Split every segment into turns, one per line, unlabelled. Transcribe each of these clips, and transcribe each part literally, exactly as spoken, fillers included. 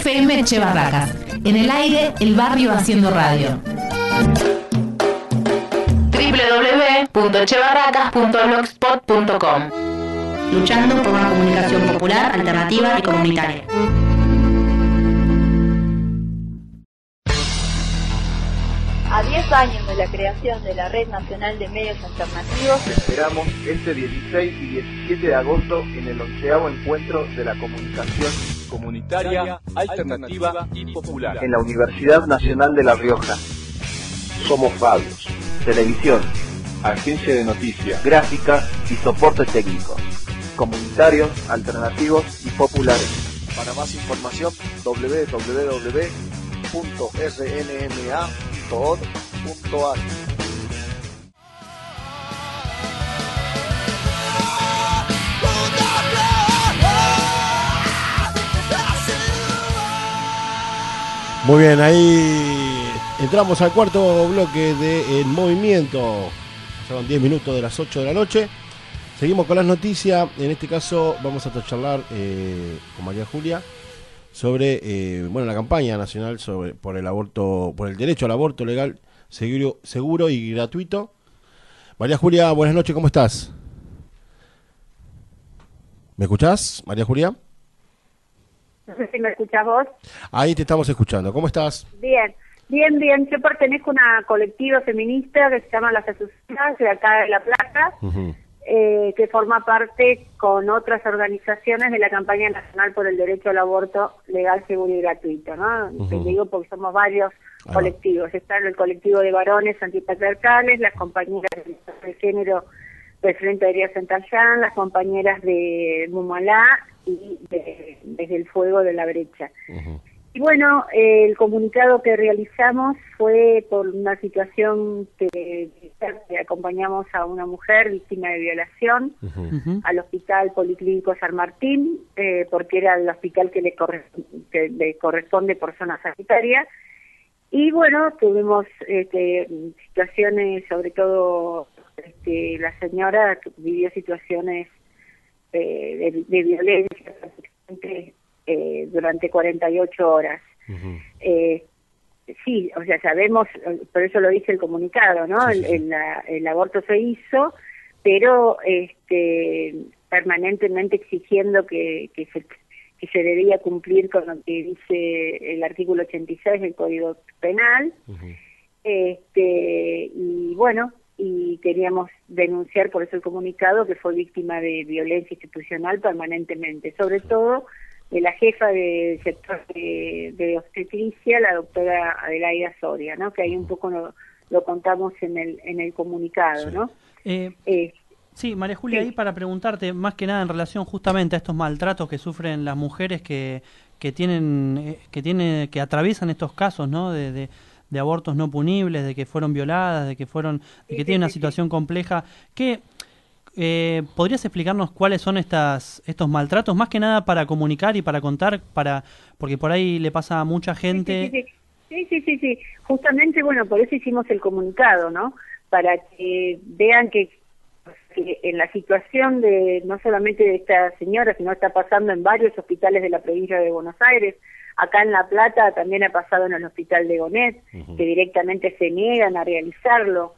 F M Che Barracas. En el aire, el barrio haciendo radio. doble u doble u doble u punto che barracas punto blogspot punto com.
Luchando por una comunicación popular, alternativa y comunitaria.
A diez años de la creación de la Red Nacional de Medios Alternativos,
esperamos este dieciséis y diecisiete de agosto en el onceavo encuentro de la comunicación
comunitaria, alternativa y popular
en la Universidad Nacional de La Rioja.
Somos radios,
televisión,
agencia de noticias,
gráfica y soporte técnico, comunitarios, alternativos y populares.
Para más información, doble u doble u doble u punto r n m a punto org punto a r.
Muy bien, ahí entramos al cuarto bloque de El Movimiento. Son diez minutos de las ocho de la noche. Seguimos con las noticias. En este caso vamos a charlar eh, con María Julia sobre eh, bueno, la campaña nacional sobre por el aborto, por el derecho al aborto legal, seguro, seguro y gratuito. María Julia, buenas noches, ¿cómo estás? ¿Me escuchás, María Julia?
No sé si me escuchás vos.
Ahí te estamos escuchando. ¿Cómo estás?
Bien, bien, bien. Yo pertenezco a una colectiva feminista que se llama Las Azucenas, de acá de La Plata, uh-huh. eh, que forma parte con otras organizaciones de la campaña nacional por el derecho al aborto legal, seguro y gratuito, ¿no? Uh-huh. Te digo porque somos varios ah. colectivos. Está el colectivo de varones antipatriarcales, las compañeras de género del Frente Aéreo Centallán, las compañeras de Mumalá y de, desde el Fuego de la Brecha. Uh-huh. Y bueno, eh, el comunicado que realizamos fue por una situación que, que acompañamos a una mujer víctima de violación uh-huh. al Hospital Policlínico San Martín, eh, porque era el hospital que le, corre, que le corresponde por zona sanitaria. Y bueno, tuvimos este, situaciones, sobre todo este, la señora vivió situaciones eh, de, de violencia prácticamente eh, durante cuarenta y ocho horas. Uh-huh. Eh, sí, o sea, sabemos, por eso lo dice el comunicado, ¿no? Sí, sí, sí. El, el, la, el aborto se hizo, pero este, permanentemente exigiendo que, que se que se debía cumplir con lo que dice el artículo ochenta y seis del Código Penal. Uh-huh. este y bueno, y queríamos denunciar por eso el comunicado que fue víctima de violencia institucional permanentemente, sobre todo de la jefa del sector de, de obstetricia, la doctora Adelaida Soria, ¿no? Que ahí un poco lo, lo contamos en el en el comunicado, sí. ¿no?
Eh... eh Sí, María Julia, sí. Ahí para preguntarte más que nada en relación justamente a estos maltratos que sufren las mujeres que que tienen que tienen que atraviesan estos casos, ¿no? De, de, de abortos no punibles, de que fueron violadas, de que fueron, de que sí, tienen sí, una situación sí. compleja. ¿Qué eh, podrías explicarnos cuáles son estas estos maltratos, más que nada para comunicar y para contar, para porque por ahí le pasa a mucha gente?
Sí, sí, sí, sí, sí, sí, sí. Justamente, bueno, por eso hicimos el comunicado, ¿no? Para que vean que que en la situación de no solamente de esta señora, sino está pasando en varios hospitales de la provincia de Buenos Aires. Acá en La Plata también ha pasado en el hospital de Gonet, uh-huh. que directamente se niegan a realizarlo.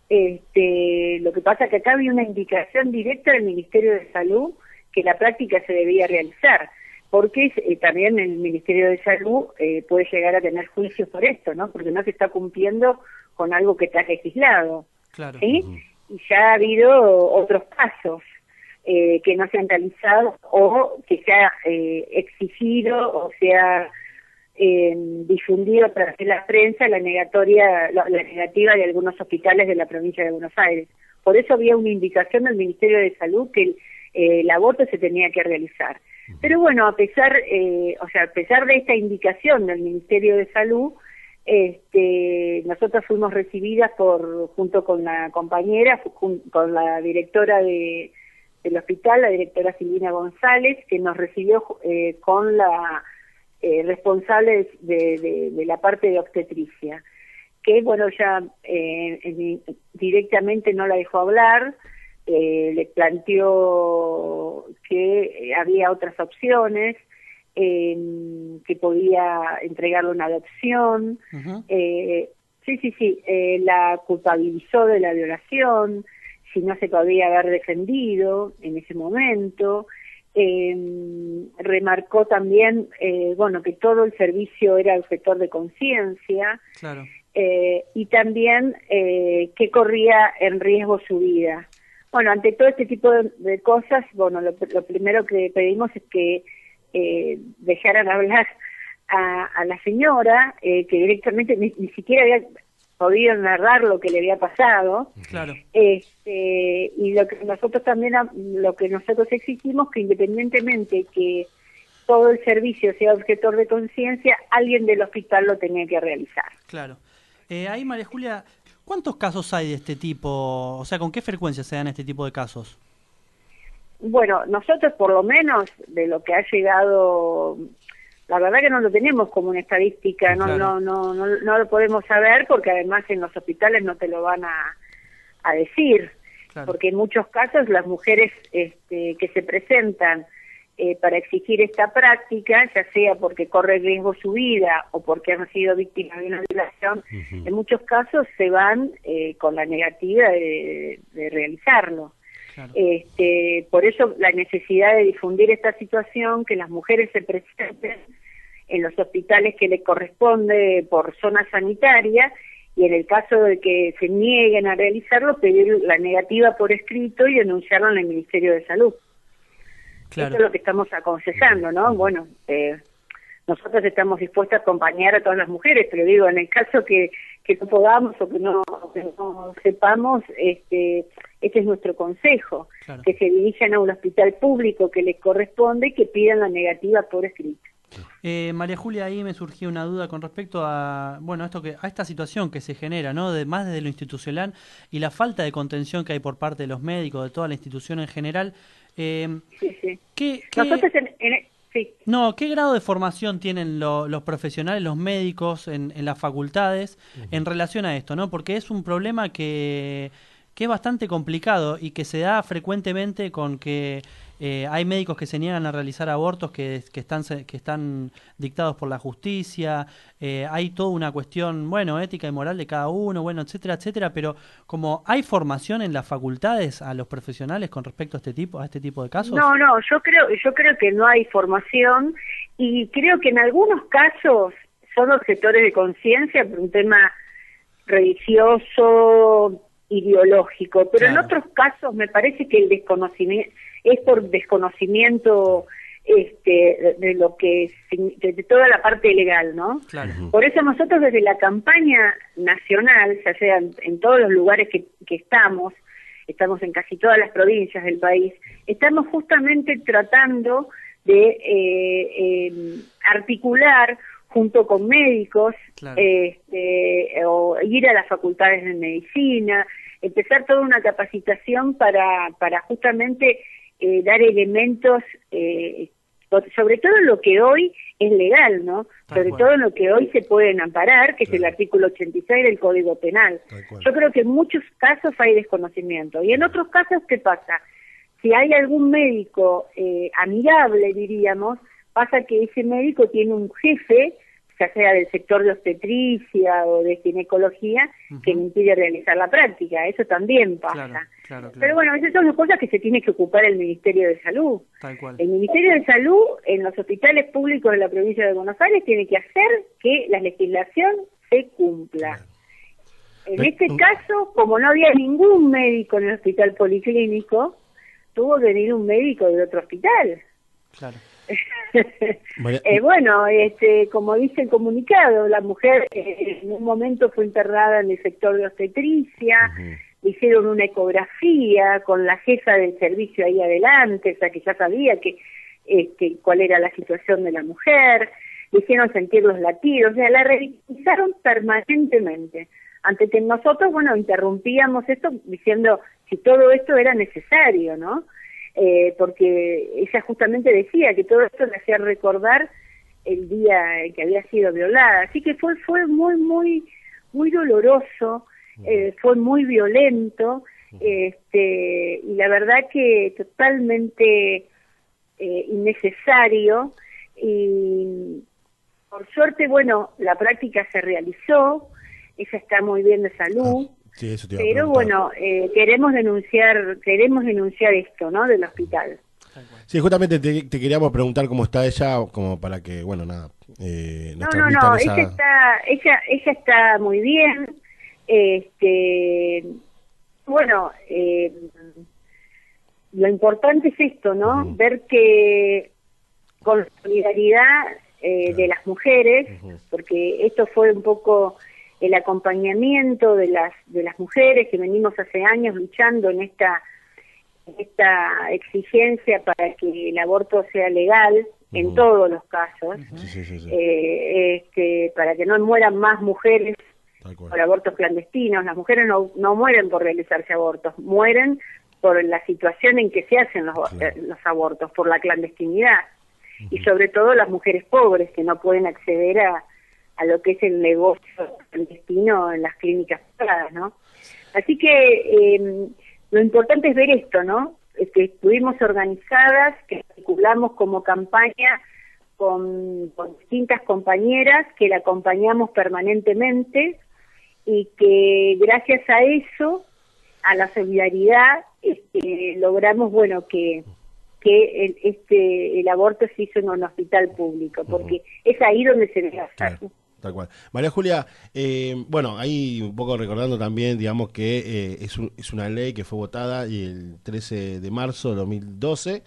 Este, lo que pasa es que acá había una indicación directa del Ministerio de Salud que la práctica se debía realizar, porque eh, también el Ministerio de Salud eh, puede llegar a tener juicios por esto, ¿no? Porque no se está cumpliendo con algo que está legislado.
Claro.
¿Sí?
Uh-huh.
Y ya ha habido otros casos eh, que no se han realizado o que se ha eh, exigido o se ha eh, difundido a través de la prensa la negatoria, la, la negativa de algunos hospitales de la provincia de Buenos Aires. Por eso había una indicación del Ministerio de Salud que el, eh, el aborto se tenía que realizar. Pero bueno, a pesar, eh, o sea, a pesar de esta indicación del Ministerio de Salud, Este, nosotros fuimos recibidas por junto con la compañera, jun, con la directora de, del hospital, la directora Silvina González, que nos recibió eh, con la eh, responsable de, de, de la parte de obstetricia, que bueno, ya eh, eh, directamente no la dejó hablar, eh, le planteó que había otras opciones. eh, que podía entregarlo en adopción.
Uh-huh.
eh, sí, sí, sí, eh, la culpabilizó de la violación, si no se podía haber defendido en ese momento. Eh, remarcó también, eh, bueno, que todo el servicio era objetor de conciencia.
Claro.
Eh, y también eh, que corría en riesgo su vida. Bueno, ante todo este tipo de, de cosas, bueno, lo, lo primero que pedimos es que eh, dejaran hablar a, a la señora, eh, que directamente ni, ni siquiera había podido narrar lo que le había pasado.
Claro.
Este, y lo que nosotros también, lo que nosotros exigimos, que independientemente que todo el servicio sea objetor de conciencia, alguien del hospital lo tenía que realizar.
Claro. Eh, ahí, María Julia, ¿cuántos casos hay de este tipo? O sea, ¿con qué frecuencia se dan este tipo de casos?
Bueno, nosotros por lo menos de lo que ha llegado, la verdad que no lo tenemos como una estadística, no,
claro.
no, no, no, no lo podemos saber porque además en los hospitales no te lo van a, a decir, claro. Porque en muchos casos las mujeres este, que se presentan Eh, para exigir esta práctica, ya sea porque corre riesgo su vida o porque han sido víctimas de una violación, uh-huh. En muchos casos se van eh, con la negativa de, de realizarlo. Claro. Este, por eso la necesidad de difundir esta situación, que las mujeres se presenten en los hospitales que les corresponde por zona sanitaria, y en el caso de que se nieguen a realizarlo, pedir la negativa por escrito y denunciarlo en el Ministerio de Salud. Claro. Eso es lo que estamos aconsejando, ¿no? Bueno, eh, nosotros estamos dispuestos a acompañar a todas las mujeres, pero digo, en el caso que, que no podamos o que no, que no sepamos, este, este es nuestro consejo, claro. Que se dirijan a un hospital público que les corresponde y que pidan la negativa por escrito.
Eh, María Julia, ahí me surgió una duda con respecto a, bueno, esto que a esta situación que se genera, ¿no? De, más desde lo institucional y la falta de contención que hay por parte de los médicos, de toda la institución en general. Eh,
sí, sí.
¿qué, qué,
Nosotros en, en, sí.
No, ¿qué grado de formación tienen lo, los profesionales, los médicos en, en las facultades uh-huh. en relación a esto, ¿no? Porque es un problema que, que es bastante complicado y que se da frecuentemente con que eh, hay médicos que se niegan a realizar abortos que, que, están, que están dictados por la justicia, eh, hay toda una cuestión, bueno, ética y moral de cada uno, bueno, etcétera, etcétera, pero como hay formación en las facultades a los profesionales con respecto a este tipo, a este tipo de casos.
No, no, yo creo, yo creo que no hay formación y creo que en algunos casos son objetores de conciencia por un tema religioso, ideológico, pero claro. En otros casos me parece que el desconocimiento es por desconocimiento este de, de lo que de, de toda la parte legal, ¿no?
Claro.
Por eso nosotros desde la campaña nacional, ya sea en, en todos los lugares que, que estamos, estamos en casi todas las provincias del país, estamos justamente tratando de eh, eh, articular junto con médicos, claro. este, o ir a las facultades de medicina, empezar toda una capacitación para, para justamente eh, dar elementos, eh, sobre todo en lo que hoy es legal, ¿no? Tal sobre cual. Todo en lo que hoy se pueden amparar, que claro. Es el artículo ochenta y seis del Código Penal. Yo creo que en muchos casos hay desconocimiento. Y en otros casos, ¿qué pasa? Si hay algún médico eh, amigable, diríamos, pasa que ese médico tiene un jefe, ya sea del sector de obstetricia o de ginecología, uh-huh. que le impide realizar la práctica. Eso también pasa. Claro, claro, claro. Pero bueno, esas son las cosas que se tiene que ocupar el Ministerio de Salud.
Tal cual.
El Ministerio de Salud, en los hospitales públicos de la provincia de Buenos Aires, tiene que hacer que la legislación se cumpla. Claro. En Pero, este uh... caso, como no había ningún médico en el hospital policlínico, tuvo que venir un médico de otro hospital.
Claro.
eh, bueno, este, como dice el comunicado, la mujer eh, en un momento fue internada en el sector de obstetricia, uh-huh. hicieron una ecografía con la jefa del servicio ahí adelante, o sea que ya sabía que este, cuál era la situación de la mujer, le hicieron sentir los latidos, o sea, la revisaron permanentemente. Ante que nosotros, bueno, interrumpíamos esto diciendo si todo esto era necesario, ¿no? Eh, porque ella justamente decía que todo esto le hacía recordar el día en que había sido violada, así que fue fue muy muy muy doloroso, eh, fue muy violento, este, y la verdad que totalmente eh, innecesario y por suerte, bueno, la práctica se realizó, ella está muy bien de salud,
ah, sí, eso te iba a
pero
preguntar.
bueno, eh, queremos denunciar, queremos denunciar esto, ¿no? Del hospital.
Sí, justamente te, te queríamos preguntar cómo está ella, como para que, bueno, nada. Eh,
no, no, no, ella está, ella, ella está muy bien. Este, bueno, eh, lo importante es esto, ¿no? Uh-huh. Ver que con la solidaridad eh, claro. de las mujeres, uh-huh. porque esto fue un poco el acompañamiento de las de las mujeres que venimos hace años luchando en esta esta exigencia para que el aborto sea legal uh-huh. en todos los casos, uh-huh. sí, sí, sí. Eh, este, para que no mueran más mujeres por abortos clandestinos. Las mujeres no, no mueren por realizarse abortos, mueren por la situación en que se hacen los, claro. eh, los abortos, por la clandestinidad, uh-huh. y sobre todo las mujeres pobres que no pueden acceder a, a lo que es el negocio clandestino en las clínicas privadas, ¿no? Así que eh, lo importante es ver esto, ¿no? Es que estuvimos organizadas, que articulamos como campaña con, con distintas compañeras que la acompañamos permanentemente y que gracias a eso, a la solidaridad, este, logramos, bueno, que que el, este el aborto se hizo en un hospital público, porque uh-huh. es ahí donde se debe hacer.
Claro. Tal cual. María Julia, eh, bueno, ahí un poco recordando también, digamos que eh, es, un, es una ley que fue votada y el trece de marzo de dos mil doce,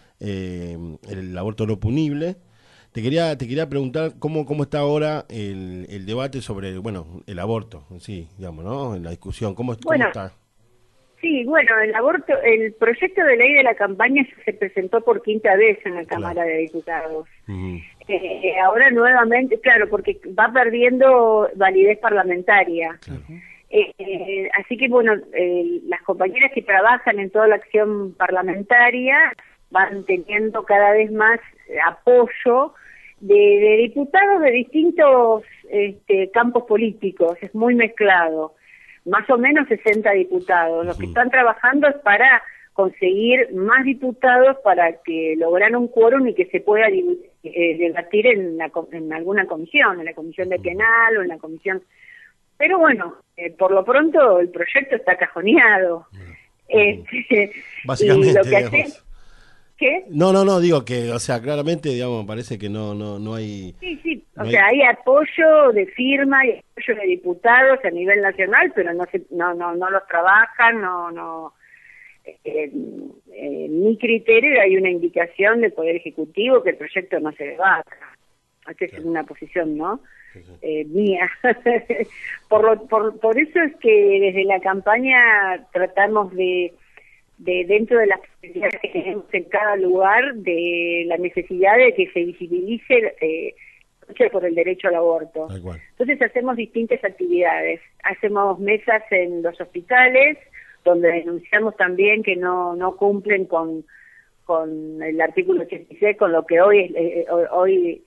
eh, el aborto no punible. Te quería te quería preguntar cómo cómo está ahora el, el debate sobre, bueno, el aborto, sí, digamos, ¿no? En la discusión, ¿cómo,
bueno,
cómo está?
Sí, bueno, el aborto, el proyecto de ley de la campaña se presentó por quinta vez en la Cámara claro. de Diputados. Uh-huh. Eh, ahora nuevamente, claro, porque va perdiendo validez parlamentaria. Claro. Eh, eh, así que, bueno, eh, las compañeras que trabajan en toda la acción parlamentaria van teniendo cada vez más apoyo de, de diputados de distintos este, campos políticos, es muy mezclado. Más o menos sesenta diputados. Lo que están trabajando es para conseguir más diputados para que lograr un quórum y que se pueda eh, debatir en, la, en alguna comisión, en la comisión de penal o en la comisión... Pero bueno, eh, por lo pronto el proyecto está cajoneado. Eh,
Básicamente,
y lo que hace, ¿qué?
No, no, no, digo que, o sea, claramente, digamos, parece que no no no hay...
Sí, sí, o
no
sea,
hay...
hay apoyo de firma y apoyo de diputados a nivel nacional, pero no se, no no no los trabajan, no no eh, eh, mi criterio hay una indicación del Poder Ejecutivo que el proyecto no se debata. Esta es claro. una posición, ¿no? Sí, sí. Eh, mía. por, lo, por por eso es que desde la campaña tratamos de de dentro de las posibilidades que tenemos en cada lugar, de la necesidad de que se visibilice eh, por el derecho al aborto. Entonces hacemos distintas actividades, hacemos mesas en los hospitales, donde denunciamos también que no no cumplen con con el artículo ochenta y seis, con lo que hoy eh, hoy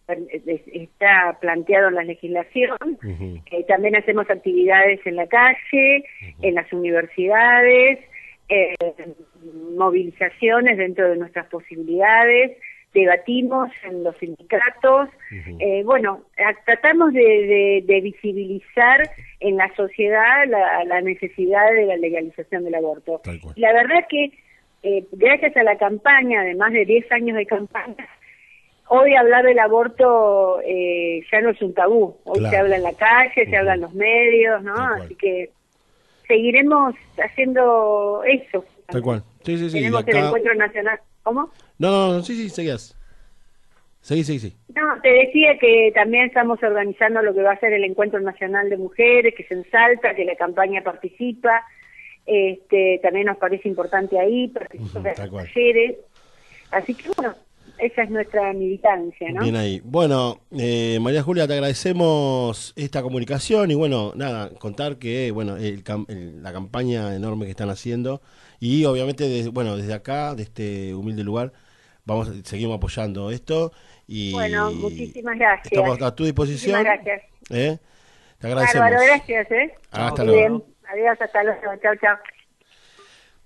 está planteado en la legislación. Uh-huh. Eh, también hacemos actividades en la calle, uh-huh. en las universidades, Eh, movilizaciones dentro de nuestras posibilidades, debatimos en los sindicatos, uh-huh. eh, bueno, a, tratamos de, de, de visibilizar en la sociedad la, la necesidad de la legalización del aborto. La verdad es que eh, gracias a la campaña, de más de diez años de campaña, hoy hablar del aborto eh, ya no es un tabú, hoy claro. se habla en la calle, uh-huh. se habla en los medios, ¿no? Así que seguiremos haciendo eso.
Tal cual. Sí, sí, sí.
Tenemos acá... el encuentro nacional. ¿Cómo?
No, no, no, sí, sí, seguías. Seguí, seguí, sí.
No, te decía que también estamos organizando lo que va a ser el encuentro nacional de mujeres, que se ensalta, que la campaña participa. Este, también nos parece importante ahí, participan uh-huh, las mujeres. Así que bueno, esa es nuestra militancia, ¿no?
Bien ahí. Bueno, eh, María Julia, te agradecemos esta comunicación y bueno, nada, contar que bueno el, el, la campaña enorme que están haciendo y obviamente, de, bueno, desde acá, de este humilde lugar, vamos seguimos apoyando esto y
bueno, muchísimas gracias.
Estamos a tu disposición.
Muchísimas gracias.
¿Eh? Te agradecemos.
Bárbaro, gracias, ¿eh?
Hasta luego.
Adiós, hasta luego. Chao, chao.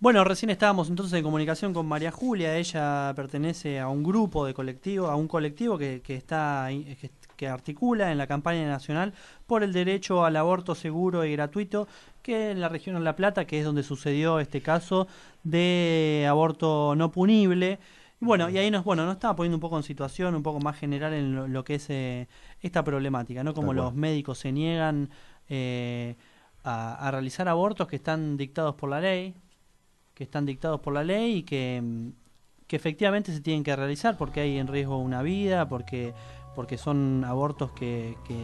Bueno, recién estábamos entonces en comunicación con María Julia. Ella pertenece a un grupo de colectivo, a un colectivo que, que está que, que articula en la campaña nacional por el derecho al aborto seguro y gratuito, que en la región de La Plata, que es donde sucedió este caso de aborto no punible. Y bueno, y ahí nos, bueno, nos estaba poniendo un poco en situación, un poco más general en lo, lo que es eh, esta problemática, ¿no? Como los médicos se niegan eh, a, a realizar abortos que están dictados por la ley. que están dictados por la ley y que, que efectivamente se tienen que realizar porque hay en riesgo una vida, porque porque son abortos que, que,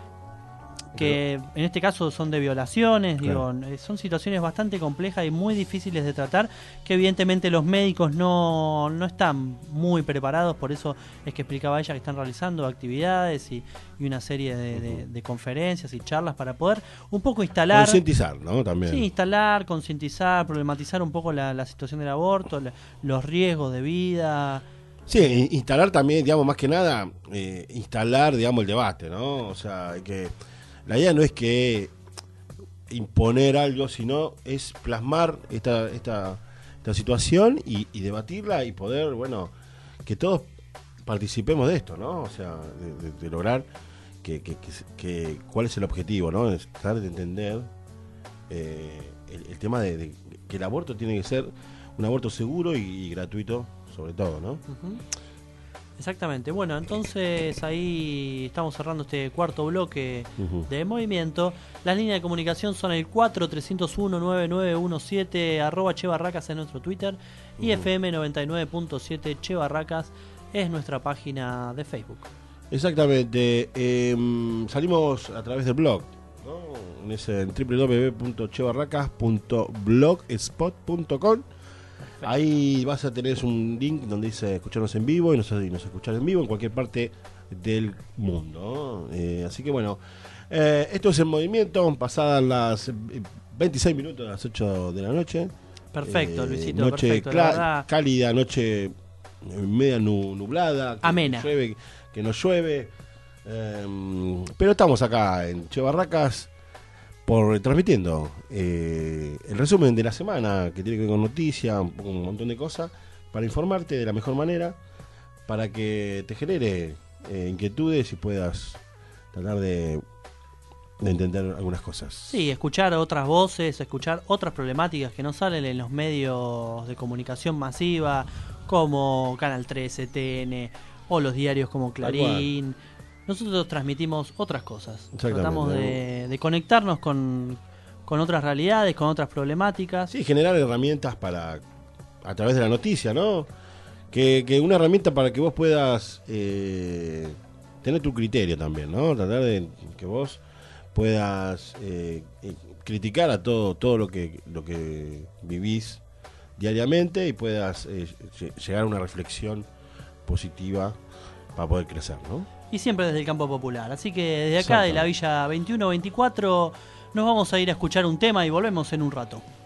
que en este caso son de violaciones, claro. digo, son situaciones bastante complejas y muy difíciles de tratar, que evidentemente los médicos no, no están muy preparados, por eso es que explicaba ella que están realizando actividades y, y una serie de, de, de conferencias y charlas para poder un poco instalar...
Concientizar, ¿no? También.
Sí, instalar, concientizar, problematizar un poco la, la situación del aborto, la, los riesgos de vida...
Sí, instalar también, digamos, más que nada, eh, instalar, digamos, el debate, ¿no? O sea, que la idea no es que imponer algo, sino es plasmar esta esta, esta situación y, y debatirla y poder, bueno, que todos participemos de esto, ¿no? O sea, de, de, de lograr que, que, que, que cuál es el objetivo, ¿no? Es tratar de entender eh, el, el tema de, de que el aborto tiene que ser un aborto seguro y, y gratuito, sobre todo, ¿no?
Uh-huh. Exactamente. Bueno, entonces ahí estamos cerrando este cuarto bloque uh-huh. de movimiento. Las líneas de comunicación son el cuatro tres cero uno nueve nueve uno siete, arroba Che Barracas es nuestro Twitter, y uh-huh. F M noventa y nueve punto siete Che Barracas es nuestra página de Facebook.
Exactamente. Eh, salimos a través del blog, ¿no? En ese en doble u doble u doble u punto che barracas punto blogspot punto com. Ahí vas a tener un link donde dice escucharnos en vivo y nos, y nos escuchar en vivo en cualquier parte del mundo, ¿no? Eh, así que bueno, eh, esto es En Movimiento, pasadas las veintiséis minutos de las ocho de la noche.
Perfecto, eh, Luisito,
noche
perfecto,
cla- la verdad. Cálida, noche media nublada, que
amena.
No llueve, que no llueve. Eh, pero estamos acá en Che Barracas por transmitiendo eh, el resumen de la semana, que tiene que ver con noticias, un, un montón de cosas, para informarte de la mejor manera, para que te genere eh, inquietudes y puedas tratar de, de entender algunas cosas.
Sí, escuchar otras voces, escuchar otras problemáticas que no salen en los medios de comunicación masiva, como Canal trece, T N, o los diarios como Clarín. Nosotros transmitimos otras cosas. Tratamos de, de conectarnos con, con otras realidades, con otras problemáticas.
Sí, generar herramientas para, a través de la noticia, ¿no? Que, que una herramienta para que vos puedas eh, tener tu criterio también, ¿no? Tratar de que vos puedas eh, criticar a todo todo lo que lo que vivís diariamente y puedas eh, llegar a una reflexión positiva para poder crecer, ¿no?
Y siempre desde el campo popular. Así que desde acá de la Villa veintiuno veinticuatro nos vamos a ir a escuchar un tema y volvemos en un rato.